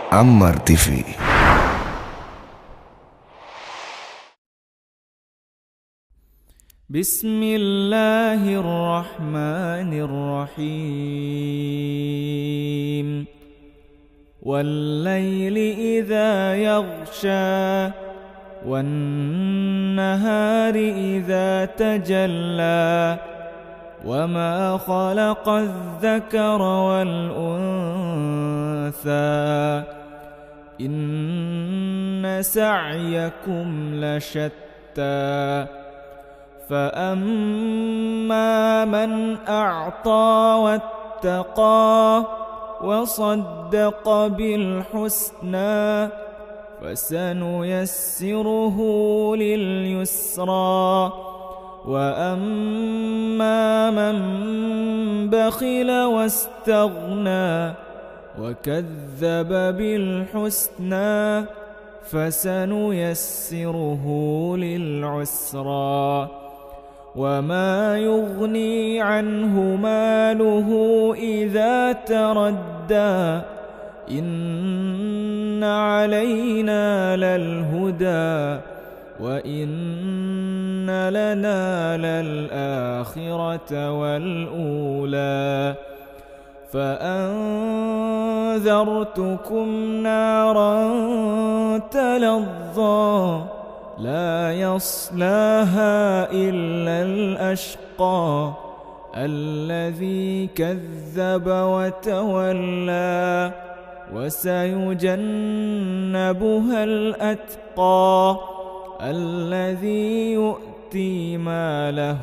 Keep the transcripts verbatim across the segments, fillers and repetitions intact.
Ammar T V. بسم الله الرحمن الرحيم والليل إذا يغشى والنهار إذا تجلى وما خلق الذكر والأنثى إن سعيكم لشتى فأما من أعطى واتقى وصدق بالحسنى فسنيسره لليسرى وأما من بخل واستغنى وكذب بالحسنى فسنيسره للعسرى وما يغني عنه ماله إذا تردى إن علينا للهدى وإن لنا للآخرة والأولى فأنذرتكم نارا تلظى لا يصلاها إلا الأشقى الذي كذب وتولى وسيجنبها الأتقى الذي يؤتي ماله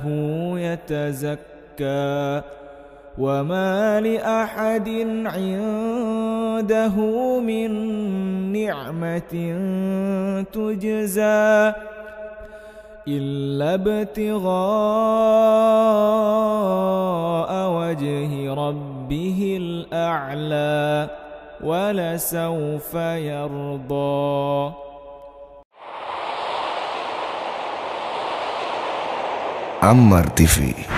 يتزكى وما لأحد عنده من نعمة تجزى إلا ابتغاء وجه ربه الأعلى ولسوف يرضى. Ammar T V.